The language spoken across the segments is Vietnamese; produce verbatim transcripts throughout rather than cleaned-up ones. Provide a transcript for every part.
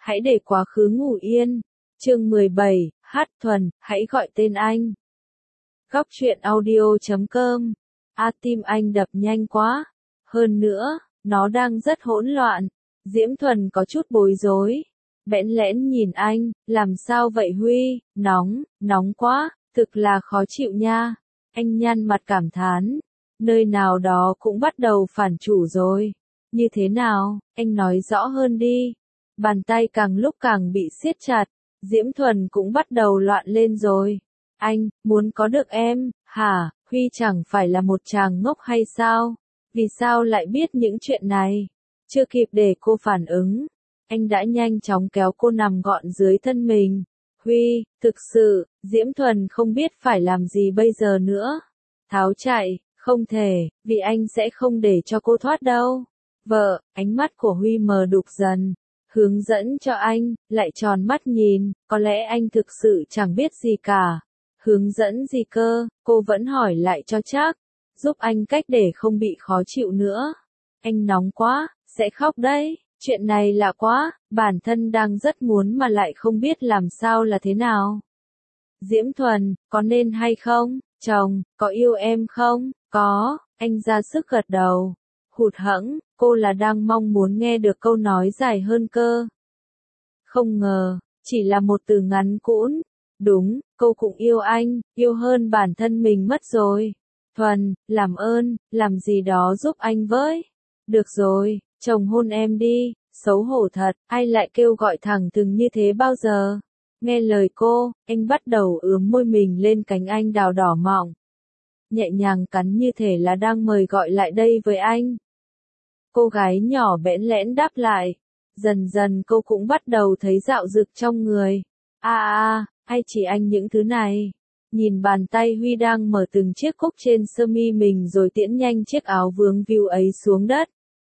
hãy để quá khứ ngủ yên. Chương mười bảy, Hát Thuần, hãy gọi tên anh. Góc truyện audio chấm com. A tim anh đập nhanh quá. Hơn nữa, nó đang rất hỗn loạn. Diễm Thuần có chút bối rối. Bẽn lẽn nhìn anh, làm sao vậy Huy, nóng, nóng quá, thực là khó chịu nha. Anh nhăn mặt cảm thán. Nơi nào đó cũng bắt đầu phản chủ rồi. Như thế nào, anh nói rõ hơn đi. Bàn tay càng lúc càng bị siết chặt. Diễm Thuần cũng bắt đầu loạn lên rồi. Anh, muốn có được em, hả, Huy chẳng phải là một chàng ngốc hay sao? Vì sao lại biết những chuyện này? Chưa kịp để cô phản ứng. Anh đã nhanh chóng kéo cô nằm gọn dưới thân mình. Huy, thực sự, Diễm Thuần không biết phải làm gì bây giờ nữa. Tháo chạy, không thể, vì anh sẽ không để cho cô thoát đâu. Vợ, ánh mắt của Huy mờ đục dần. Hướng dẫn cho anh, lại tròn mắt nhìn, có lẽ anh thực sự chẳng biết gì cả. Hướng dẫn gì cơ, cô vẫn hỏi lại cho chắc. Giúp anh cách để không bị khó chịu nữa. Anh nóng quá, sẽ khóc đấy. Chuyện này lạ quá, bản thân đang rất muốn mà lại không biết làm sao là thế nào. Diễm Thuần, có nên hay không? Chồng, có yêu em không? Có, anh ra sức gật đầu. Hụt hẫng, cô là đang mong muốn nghe được câu nói dài hơn cơ. Không ngờ, chỉ là một từ ngắn cũn. Đúng, cô cũng yêu anh, yêu hơn bản thân mình mất rồi. Thuần, làm ơn, làm gì đó giúp anh với. Được rồi, chồng hôn em đi, xấu hổ thật, ai lại kêu gọi thẳng thừng như thế bao giờ. Nghe lời cô, anh bắt đầu ướm môi mình lên cánh anh đào đỏ mọng. Nhẹ nhàng cắn như thể là đang mời gọi lại đây với anh. Cô gái nhỏ bẽn lẽn đáp lại. Dần dần cô cũng bắt đầu thấy dạo dực trong người. À à, ai chỉ anh những thứ này. Nhìn bàn tay Huy đang mở từng chiếc cúc trên sơ mi mình rồi tiễn nhanh chiếc áo vướng víu ấy xuống đất.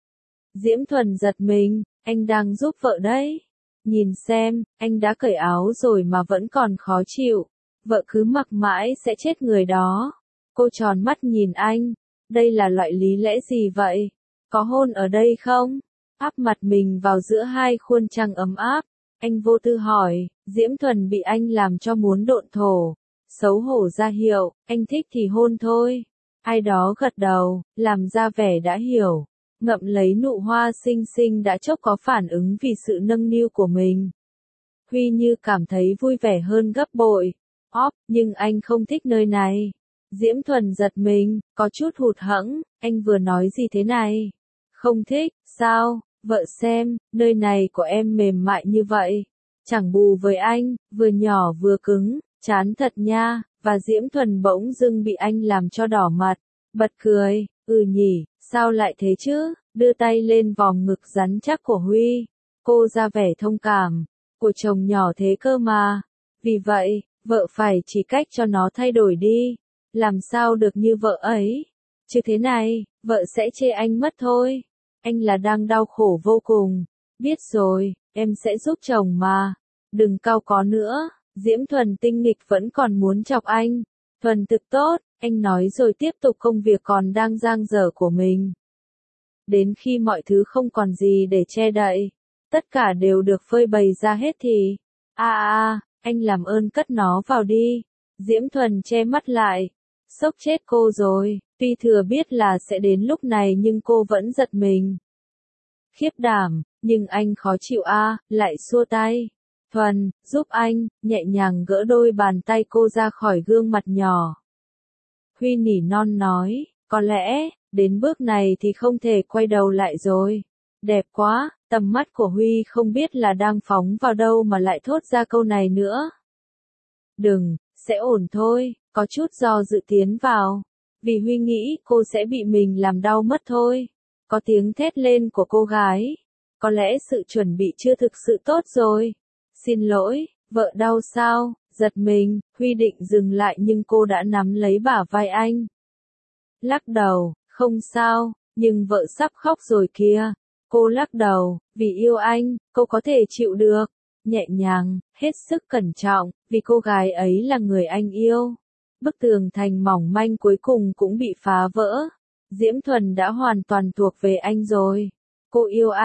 Diễm Thuần giật mình, anh đang giúp vợ đấy. Nhìn xem, anh đã cởi áo rồi mà vẫn còn khó chịu. Vợ cứ mặc mãi sẽ chết người đó. Cô tròn mắt nhìn anh. Đây là loại lý lẽ gì vậy? Có hôn ở đây không? Áp mặt mình vào giữa hai khuôn trăng ấm áp. Anh vô tư hỏi, Diễm Thuần bị anh làm cho muốn độn thổ. Xấu hổ ra hiệu, anh thích thì hôn thôi. Ai đó gật đầu, làm ra vẻ đã hiểu. Ngậm lấy nụ hoa xinh xinh đã chốc có phản ứng vì sự nâng niu của mình. Huy như cảm thấy vui vẻ hơn gấp bội. Óp, nhưng anh không thích nơi này. Diễm Thuần giật mình, có chút hụt hẫng, anh vừa nói gì thế này? Không thích, sao? Vợ xem, nơi này của em mềm mại như vậy. Chẳng bù với anh, vừa nhỏ vừa cứng, chán thật nha, và Diễm Thuần bỗng dưng bị anh làm cho đỏ mặt. Bật cười, ừ nhỉ, sao lại thế chứ? Đưa tay lên vòng ngực rắn chắc của Huy. Cô ra vẻ thông cảm, của chồng nhỏ thế cơ mà. Vì vậy, vợ phải chỉ cách cho nó thay đổi đi. Làm sao được như vợ ấy? Chứ thế này, vợ sẽ chê anh mất thôi. Anh là đang đau khổ vô cùng. Biết rồi, em sẽ giúp chồng mà. Đừng cau có nữa. Diễm Thuần tinh nghịch vẫn còn muốn chọc anh. Thuần thực tốt, anh nói rồi tiếp tục công việc còn đang dang dở của mình. Đến khi mọi thứ không còn gì để che đậy, tất cả đều được phơi bày ra hết thì, a a, anh làm ơn cất nó vào đi. Diễm Thuần che mắt lại, sốc chết cô rồi, tuy thừa biết là sẽ đến lúc này nhưng cô vẫn giật mình. Khiếp đảm, nhưng anh khó chịu a, lại xua tay. Thuần, giúp anh, nhẹ nhàng gỡ đôi bàn tay cô ra khỏi gương mặt nhỏ. Huy nỉ non nói, có lẽ, đến bước này thì không thể quay đầu lại rồi. Đẹp quá, tầm mắt của Huy không biết là đang phóng vào đâu mà lại thốt ra câu này nữa. Đừng, sẽ ổn thôi, có chút do dự tiến vào. Vì Huy nghĩ cô sẽ bị mình làm đau mất thôi. Có tiếng thét lên của cô gái. Có lẽ sự chuẩn bị chưa thực sự tốt rồi. Xin lỗi, vợ đau sao? Giật mình, Huy định dừng lại nhưng cô đã nắm lấy bả vai anh. Lắc đầu, không sao, nhưng vợ sắp khóc rồi kìa. Cô lắc đầu, vì yêu anh, cô có thể chịu được. Nhẹ nhàng, hết sức cẩn trọng, vì cô gái ấy là người anh yêu. Bức tường thành mỏng manh cuối cùng cũng bị phá vỡ. Diễm Thuần đã hoàn toàn thuộc về anh rồi. Cô yêu anh,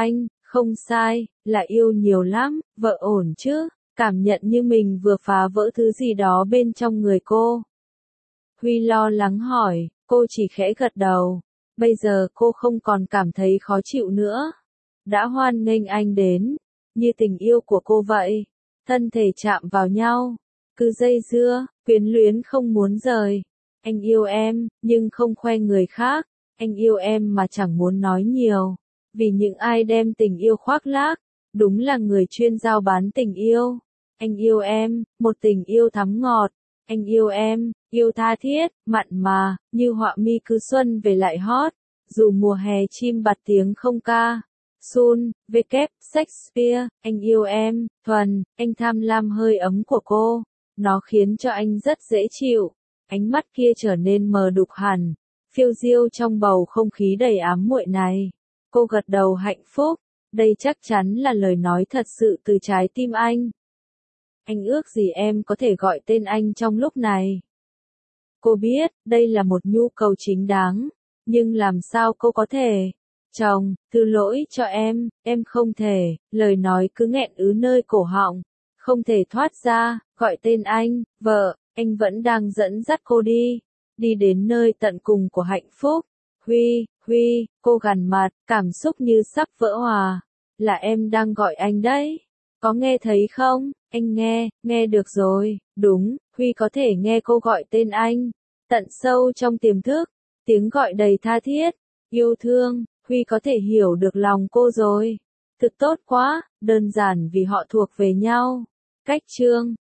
Không sai, là yêu nhiều lắm, vợ ổn chứ, cảm nhận như mình vừa phá vỡ thứ gì đó bên trong người cô. Huy lo lắng hỏi, cô chỉ khẽ gật đầu. Bây giờ cô không còn cảm thấy khó chịu nữa. Đã hoan nghênh anh đến, như tình yêu của cô vậy. Thân thể chạm vào nhau, cứ dây dưa, quyến luyến không muốn rời. Anh yêu em, nhưng không khoe người khác. Anh yêu em mà chẳng muốn nói nhiều. Vì những ai đem tình yêu khoác lác, đúng là người chuyên giao bán tình yêu. Anh yêu em, một tình yêu thắm ngọt. Anh yêu em, yêu tha thiết, mặn mà, như họa mi cứ xuân về lại hót. Dù mùa hè chim bạt tiếng không ca. Sun, V K, Shakespeare, anh yêu em, thuần, anh tham lam hơi ấm của cô. Nó khiến cho anh rất dễ chịu. Ánh mắt kia trở nên mờ đục hẳn, phiêu diêu trong bầu không khí đầy ám muội này. Cô gật đầu hạnh phúc, đây chắc chắn là lời nói thật sự từ trái tim anh. Anh ước gì em có thể gọi tên anh trong lúc này. Cô biết, đây là một nhu cầu chính đáng, nhưng làm sao cô có thể? Chồng, thứ lỗi cho em, em không thể, lời nói cứ nghẹn ứ nơi cổ họng, không thể thoát ra, gọi tên anh, vợ, anh vẫn đang dẫn dắt cô đi, đi đến nơi tận cùng của hạnh phúc. Huy, Huy, cô gằn mặt, cảm xúc như sắp vỡ hòa, là em đang gọi anh đấy, có nghe thấy không? Anh nghe, nghe được rồi, đúng, Huy có thể nghe cô gọi tên anh, tận sâu trong tiềm thức, tiếng gọi đầy tha thiết, yêu thương, Huy có thể hiểu được lòng cô rồi. Thực tốt quá, đơn giản vì họ thuộc về nhau. Cách chương